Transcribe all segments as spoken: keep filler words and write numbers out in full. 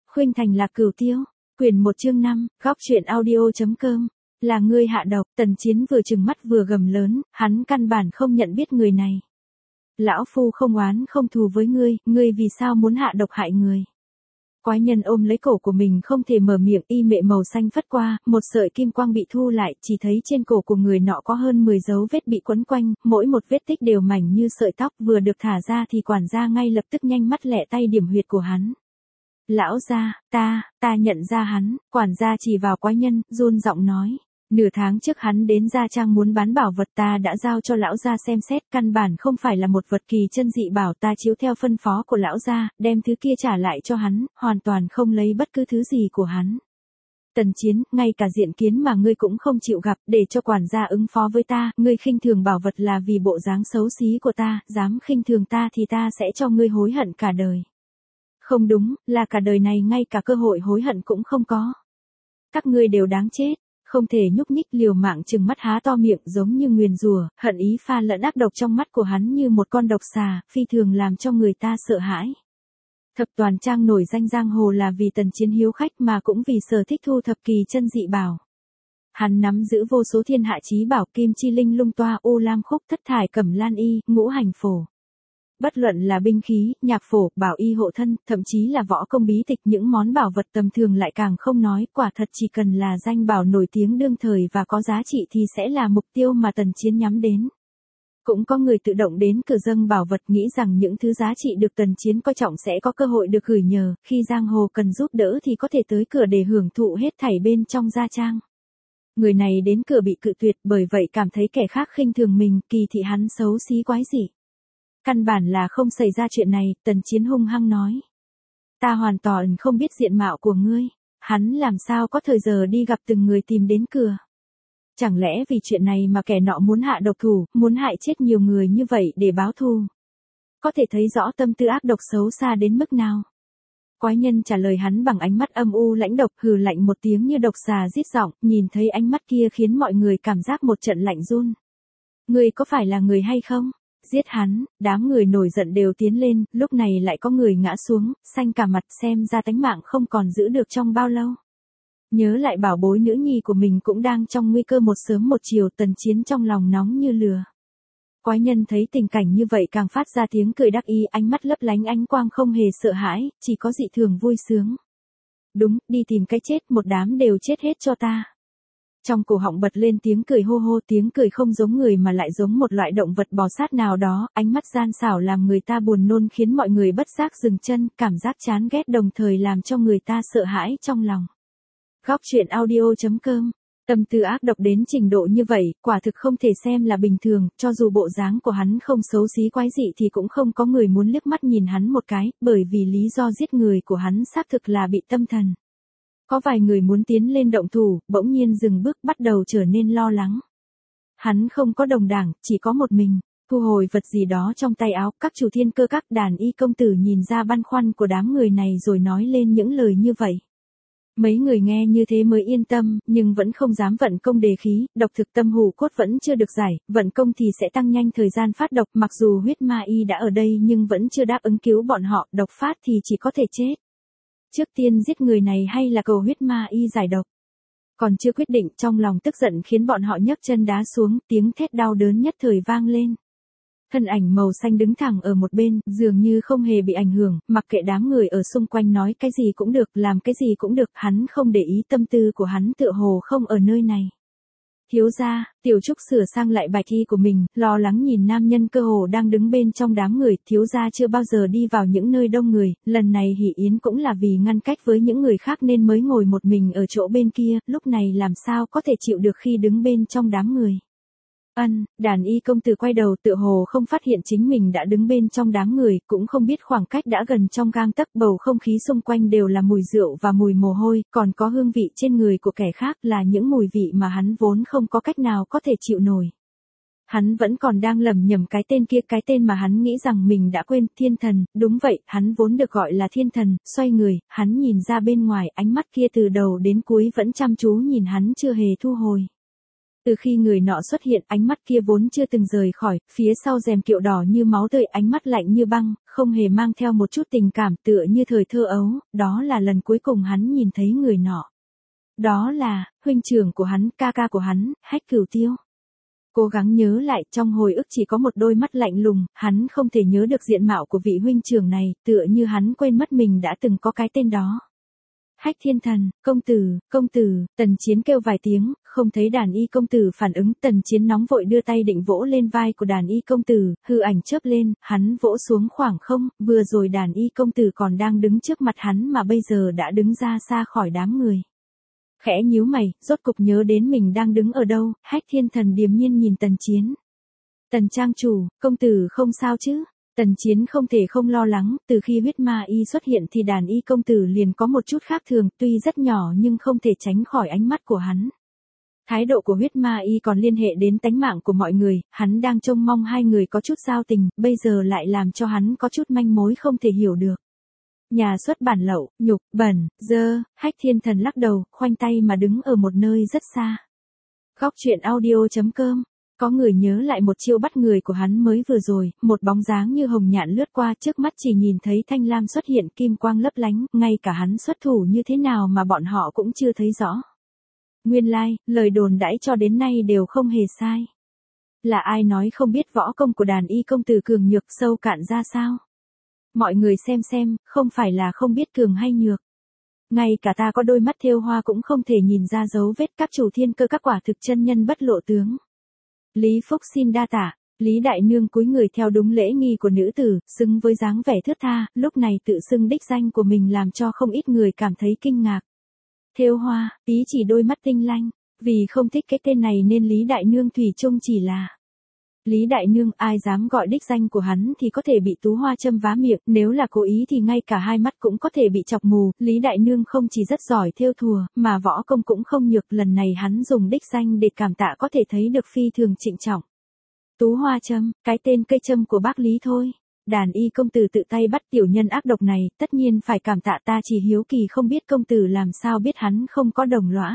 Khuynh Thành Lạc Cửu Tiêu, quyển một chương năm, góc truyện audio.com, là ngươi hạ độc. Tần Chiến vừa trừng mắt vừa gầm lớn, hắn căn bản không nhận biết người này. Lão phu không oán không thù với ngươi, ngươi vì sao muốn hạ độc hại người? Quái nhân ôm lấy cổ của mình không thể mở miệng, y mệ màu xanh phất qua, một sợi kim quang bị thu lại, chỉ thấy trên cổ của người nọ có hơn mười dấu vết bị quấn quanh, mỗi một vết tích đều mảnh như sợi tóc, vừa được thả ra thì quản gia ngay lập tức nhanh mắt lẹ tay điểm huyệt của hắn. Lão gia, ta, ta nhận ra hắn, quản gia chỉ vào quái nhân, run giọng nói. Nửa tháng trước hắn đến Gia Trang muốn bán bảo vật, ta đã giao cho lão gia xem xét, căn bản không phải là một vật kỳ chân dị bảo, ta chiếu theo phân phó của lão gia, đem thứ kia trả lại cho hắn, hoàn toàn không lấy bất cứ thứ gì của hắn. Tần Chiến, ngay cả diện kiến mà ngươi cũng không chịu gặp, để cho quản gia ứng phó với ta, ngươi khinh thường bảo vật là vì bộ dáng xấu xí của ta, dám khinh thường ta thì ta sẽ cho ngươi hối hận cả đời. Không đúng, là cả đời này ngay cả cơ hội hối hận cũng không có. Các ngươi đều đáng chết. Không thể nhúc nhích, liều mạng trừng mắt há to miệng giống như nguyền rủa, hận ý pha lẫn ác độc trong mắt của hắn như một con độc xà, phi thường làm cho người ta sợ hãi. Thập Toàn Trang nổi danh giang hồ là vì Tần Chiến hiếu khách mà cũng vì sở thích thu thập kỳ chân dị bảo. Hắn nắm giữ vô số thiên hạ chí bảo, kim chi linh lung toa, u lam khúc, thất thải cẩm lan y, ngũ hành phổ. Bất luận là binh khí, nhạc phổ, bảo y hộ thân, thậm chí là võ công bí tịch, những món bảo vật tầm thường lại càng không nói, quả thật chỉ cần là danh bảo nổi tiếng đương thời và có giá trị thì sẽ là mục tiêu mà Tần Chiến nhắm đến. Cũng có người tự động đến cửa dâng bảo vật, nghĩ rằng những thứ giá trị được Tần Chiến coi trọng sẽ có cơ hội được gửi nhờ, khi giang hồ cần giúp đỡ thì có thể tới cửa để hưởng thụ hết thảy bên trong Gia Trang. Người này đến cửa bị cự tuyệt, bởi vậy cảm thấy kẻ khác khinh thường mình, kỳ thị hắn xấu xí quái dị. Căn bản là không xảy ra chuyện này, Tần Chiến hung hăng nói. Ta hoàn toàn không biết diện mạo của ngươi, hắn làm sao có thời giờ đi gặp từng người tìm đến cửa. Chẳng lẽ vì chuyện này mà kẻ nọ muốn hạ độc thủ, muốn hại chết nhiều người như vậy để báo thù. Có thể thấy rõ tâm tư ác độc xấu xa đến mức nào. Quái nhân trả lời hắn bằng ánh mắt âm u lãnh độc, hừ lạnh một tiếng như độc xà rít giọng, nhìn thấy ánh mắt kia khiến mọi người cảm giác một trận lạnh run. Ngươi có phải là người hay không? Giết hắn, đám người nổi giận đều tiến lên, lúc này lại có người ngã xuống, xanh cả mặt, xem ra tánh mạng không còn giữ được trong bao lâu. Nhớ lại bảo bối nữ nhi của mình cũng đang trong nguy cơ một sớm một chiều, Tần Chiến trong lòng nóng như lửa. Quái nhân thấy tình cảnh như vậy càng phát ra tiếng cười đắc ý, ánh mắt lấp lánh ánh quang không hề sợ hãi, chỉ có dị thường vui sướng. Đúng, đi tìm cái chết, một đám đều chết hết cho ta. Trong cổ họng bật lên tiếng cười hô hô, tiếng cười không giống người mà lại giống một loại động vật bò sát nào đó, ánh mắt gian xảo làm người ta buồn nôn khiến mọi người bất giác dừng chân, cảm giác chán ghét đồng thời làm cho người ta sợ hãi trong lòng. Góc truyện audio.com, tâm tư ác độc đến trình độ như vậy, quả thực không thể xem là bình thường, cho dù bộ dáng của hắn không xấu xí quái dị thì cũng không có người muốn liếc mắt nhìn hắn một cái, bởi vì lý do giết người của hắn xác thực là bị tâm thần. Có vài người muốn tiến lên động thủ, bỗng nhiên dừng bước bắt đầu trở nên lo lắng. Hắn không có đồng đảng, chỉ có một mình, thu hồi vật gì đó trong tay áo, các chủ thiên cơ các đàn y công tử nhìn ra băn khoăn của đám người này rồi nói lên những lời như vậy. Mấy người nghe như thế mới yên tâm, nhưng vẫn không dám vận công đề khí, độc thực tâm hủ cốt vẫn chưa được giải, vận công thì sẽ tăng nhanh thời gian phát độc, mặc dù huyết ma y đã ở đây nhưng vẫn chưa đáp ứng cứu bọn họ, độc phát thì chỉ có thể chết. Trước tiên giết người này hay là cầu huyết ma y giải độc? Còn chưa quyết định, trong lòng tức giận khiến bọn họ nhấc chân đá xuống, tiếng thét đau đớn nhất thời vang lên. Thân ảnh màu xanh đứng thẳng ở một bên, dường như không hề bị ảnh hưởng, mặc kệ đám người ở xung quanh nói cái gì cũng được, làm cái gì cũng được, hắn không để ý, tâm tư của hắn tựa hồ không ở nơi này. Thiếu gia, Tiểu Trúc sửa sang lại bài thi của mình, lo lắng nhìn nam nhân cơ hồ đang đứng bên trong đám người, thiếu gia chưa bao giờ đi vào những nơi đông người, lần này hỉ yến cũng là vì ngăn cách với những người khác nên mới ngồi một mình ở chỗ bên kia, lúc này làm sao có thể chịu được khi đứng bên trong đám người. Ân, đàn y công tử quay đầu tựa hồ không phát hiện chính mình đã đứng bên trong đám người, cũng không biết khoảng cách đã gần trong gang tấc, bầu không khí xung quanh đều là mùi rượu và mùi mồ hôi, còn có hương vị trên người của kẻ khác là những mùi vị mà hắn vốn không có cách nào có thể chịu nổi. Hắn vẫn còn đang lẩm nhẩm cái tên kia, cái tên mà hắn nghĩ rằng mình đã quên, Thiên Thần, đúng vậy, hắn vốn được gọi là Thiên Thần, xoay người, hắn nhìn ra bên ngoài, ánh mắt kia từ đầu đến cuối vẫn chăm chú nhìn hắn chưa hề thu hồi. Từ khi người nọ xuất hiện, ánh mắt kia vốn chưa từng rời khỏi, phía sau rèm kiệu đỏ như máu tươi, ánh mắt lạnh như băng, không hề mang theo một chút tình cảm, tựa như thời thơ ấu, đó là lần cuối cùng hắn nhìn thấy người nọ. Đó là, huynh trưởng của hắn, ca ca của hắn, Hách Cửu Tiêu. Cố gắng nhớ lại, trong hồi ức chỉ có một đôi mắt lạnh lùng, hắn không thể nhớ được diện mạo của vị huynh trưởng này, tựa như hắn quên mất mình đã từng có cái tên đó. Hách Thiên Thần, công tử, công tử, Tần Chiến kêu vài tiếng, không thấy đàn y công tử phản ứng, Tần Chiến nóng vội đưa tay định vỗ lên vai của đàn y công tử, hư ảnh chớp lên, hắn vỗ xuống khoảng không, vừa rồi đàn y công tử còn đang đứng trước mặt hắn mà bây giờ đã đứng ra xa khỏi đám người. Khẽ nhíu mày, rốt cục nhớ đến mình đang đứng ở đâu, Hách Thiên Thần điềm nhiên nhìn Tần Chiến. Tần trang chủ, công tử không sao chứ? Tần Chiến không thể không lo lắng, từ khi huyết ma y xuất hiện thì đàn y công tử liền có một chút khác thường, tuy rất nhỏ nhưng không thể tránh khỏi ánh mắt của hắn. Thái độ của huyết ma y còn liên hệ đến tánh mạng của mọi người, hắn đang trông mong hai người có chút giao tình, bây giờ lại làm cho hắn có chút manh mối không thể hiểu được. Nhà xuất bản lậu, nhục, bẩn, dơ, Hách Thiên Thần lắc đầu, khoanh tay mà đứng ở một nơi rất xa. Góc truyện audio chấm com. Có người nhớ lại một chiêu bắt người của hắn mới vừa rồi, một bóng dáng như hồng nhạn lướt qua trước mắt chỉ nhìn thấy thanh lam xuất hiện kim quang lấp lánh, ngay cả hắn xuất thủ như thế nào mà bọn họ cũng chưa thấy rõ. Nguyên lai, like, lời đồn đãi cho đến nay đều không hề sai. Là ai nói không biết võ công của đàn y công tử cường nhược sâu cạn ra sao? Mọi người xem xem, không phải là không biết cường hay nhược. Ngay cả ta có đôi mắt thêu hoa cũng không thể nhìn ra dấu vết, các chủ thiên cơ các quả thực chân nhân bất lộ tướng. Lý Phúc xin đa tạ. Lý Đại Nương cúi người theo đúng lễ nghi của nữ tử, xứng với dáng vẻ thướt tha, lúc này tự xưng đích danh của mình làm cho không ít người cảm thấy kinh ngạc. Thêu hoa, ý chỉ đôi mắt tinh lanh, vì không thích cái tên này nên Lý Đại Nương thủy chung chỉ là Lý Đại Nương, ai dám gọi đích danh của hắn thì có thể bị tú hoa châm vá miệng, nếu là cố ý thì ngay cả hai mắt cũng có thể bị chọc mù. Lý Đại Nương không chỉ rất giỏi thêu thùa, mà võ công cũng không nhược, lần này hắn dùng đích danh để cảm tạ có thể thấy được phi thường trịnh trọng. Tú hoa châm, cái tên cây châm của bác Lý thôi. Đàn y công tử tự tay bắt tiểu nhân ác độc này, tất nhiên phải cảm tạ, ta chỉ hiếu kỳ không biết công tử làm sao biết hắn không có đồng lõa.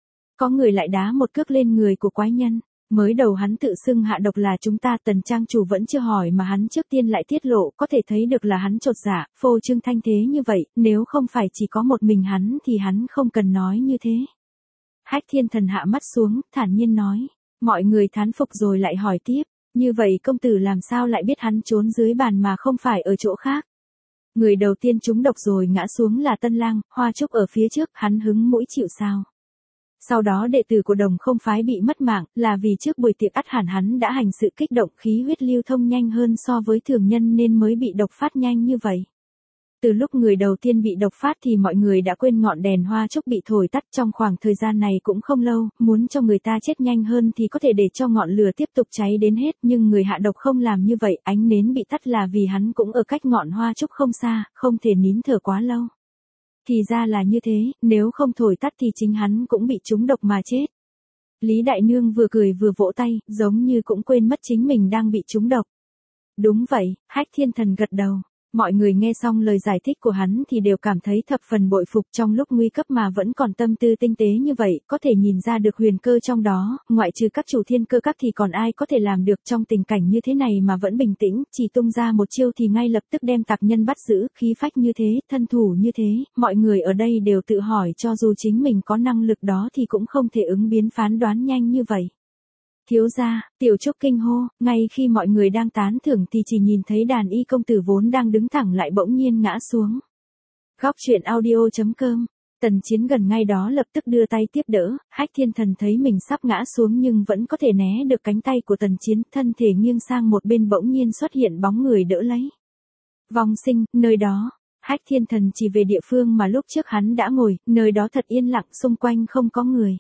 Có người lại đá một cước lên người của quái nhân. Mới đầu hắn tự xưng hạ độc là chúng ta, Tần trang chủ vẫn chưa hỏi mà hắn trước tiên lại tiết lộ, có thể thấy được là hắn chột dạ, phô trương thanh thế như vậy, nếu không phải chỉ có một mình hắn thì hắn không cần nói như thế. Hách Thiên Thần hạ mắt xuống, thản nhiên nói, mọi người thán phục rồi lại hỏi tiếp, như vậy công tử làm sao lại biết hắn trốn dưới bàn mà không phải ở chỗ khác? Người đầu tiên trúng độc rồi ngã xuống là Tân Lang, Hoa Trúc ở phía trước, hắn hứng mũi chịu sao? Sau đó đệ tử của Đồng Không phái bị mất mạng, là vì trước buổi tiệc ắt hẳn hắn đã hành sự kích động, khí huyết lưu thông nhanh hơn so với thường nhân nên mới bị độc phát nhanh như vậy. Từ lúc người đầu tiên bị độc phát thì mọi người đã quên ngọn đèn hoa trúc bị thổi tắt, trong khoảng thời gian này cũng không lâu, muốn cho người ta chết nhanh hơn thì có thể để cho ngọn lửa tiếp tục cháy đến hết, nhưng người hạ độc không làm như vậy, ánh nến bị tắt là vì hắn cũng ở cách ngọn hoa trúc không xa, không thể nín thở quá lâu. Thì ra là như thế, nếu không thổi tắt thì chính hắn cũng bị trúng độc mà chết. Lý Đại Nương vừa cười vừa vỗ tay, giống như cũng quên mất chính mình đang bị trúng độc. Đúng vậy, Hách Thiên Thần gật đầu. Mọi người nghe xong lời giải thích của hắn thì đều cảm thấy thập phần bội phục, trong lúc nguy cấp mà vẫn còn tâm tư tinh tế như vậy, có thể nhìn ra được huyền cơ trong đó, ngoại trừ các chủ thiên cơ các thì còn ai có thể làm được trong tình cảnh như thế này mà vẫn bình tĩnh, chỉ tung ra một chiêu thì ngay lập tức đem tặc nhân bắt giữ, khí phách như thế, thân thủ như thế, mọi người ở đây đều tự hỏi cho dù chính mình có năng lực đó thì cũng không thể ứng biến phán đoán nhanh như vậy. Thiếu gia, Tiểu Trúc kinh hô, ngay khi mọi người đang tán thưởng thì chỉ nhìn thấy đàn y công tử vốn đang đứng thẳng lại bỗng nhiên ngã xuống. Góc truyện audio chấm com. Tần Chiến gần ngay đó lập tức đưa tay tiếp đỡ, Hách Thiên Thần thấy mình sắp ngã xuống nhưng vẫn có thể né được cánh tay của Tần Chiến, thân thể nghiêng sang một bên bỗng nhiên xuất hiện bóng người đỡ lấy. Vong Sinh, nơi đó. Hách Thiên Thần chỉ về địa phương mà lúc trước hắn đã ngồi, nơi đó thật yên lặng, xung quanh không có người.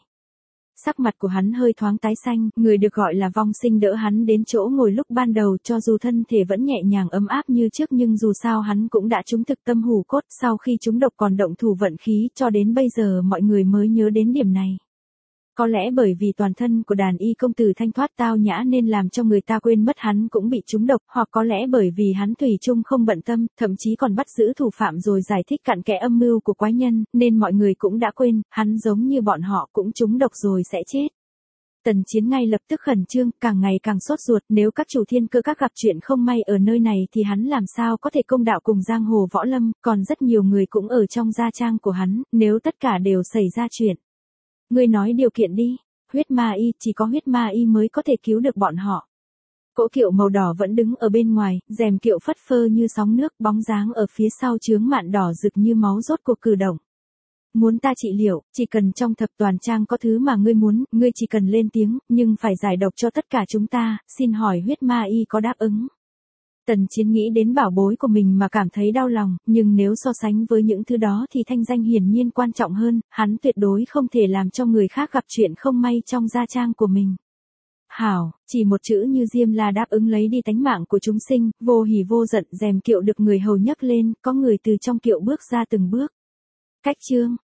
Sắc mặt của hắn hơi thoáng tái xanh, người được gọi là Vong Sinh đỡ hắn đến chỗ ngồi lúc ban đầu, cho dù thân thể vẫn nhẹ nhàng ấm áp như trước nhưng dù sao hắn cũng đã trúng thực tâm hủ cốt, sau khi trúng độc còn động thủ vận khí, cho đến bây giờ mọi người mới nhớ đến điểm này. Có lẽ bởi vì toàn thân của đàn y công tử thanh thoát tao nhã nên làm cho người ta quên mất hắn cũng bị trúng độc, hoặc có lẽ bởi vì hắn thủy chung không bận tâm, thậm chí còn bắt giữ thủ phạm rồi giải thích cặn kẽ âm mưu của quái nhân, nên mọi người cũng đã quên, hắn giống như bọn họ cũng trúng độc rồi sẽ chết. Tần Chiến ngay lập tức khẩn trương, càng ngày càng sốt ruột, nếu các chủ thiên cơ các gặp chuyện không may ở nơi này thì hắn làm sao có thể công đạo cùng giang hồ võ lâm, còn rất nhiều người cũng ở trong gia trang của hắn, nếu tất cả đều xảy ra chuyện. Ngươi nói điều kiện đi, huyết ma y, chỉ có huyết ma y mới có thể cứu được bọn họ. Cỗ kiệu màu đỏ vẫn đứng ở bên ngoài, rèm kiệu phất phơ như sóng nước, bóng dáng ở phía sau chướng mạn đỏ rực như máu rốt cuộc cử động. Muốn ta trị liệu, chỉ cần trong thập toàn trang có thứ mà ngươi muốn, ngươi chỉ cần lên tiếng, nhưng phải giải độc cho tất cả chúng ta, xin hỏi huyết ma y có đáp ứng. Tần Chiến nghĩ đến bảo bối của mình mà cảm thấy đau lòng, nhưng nếu so sánh với những thứ đó thì thanh danh hiển nhiên quan trọng hơn, hắn tuyệt đối không thể làm cho người khác gặp chuyện không may trong gia trang của mình. Hảo, chỉ một chữ như Diêm La đáp ứng lấy đi tánh mạng của chúng sinh, vô hỉ vô giận, rèm kiệu được người hầu nhấc lên, có người từ trong kiệu bước ra từng bước. Cách chương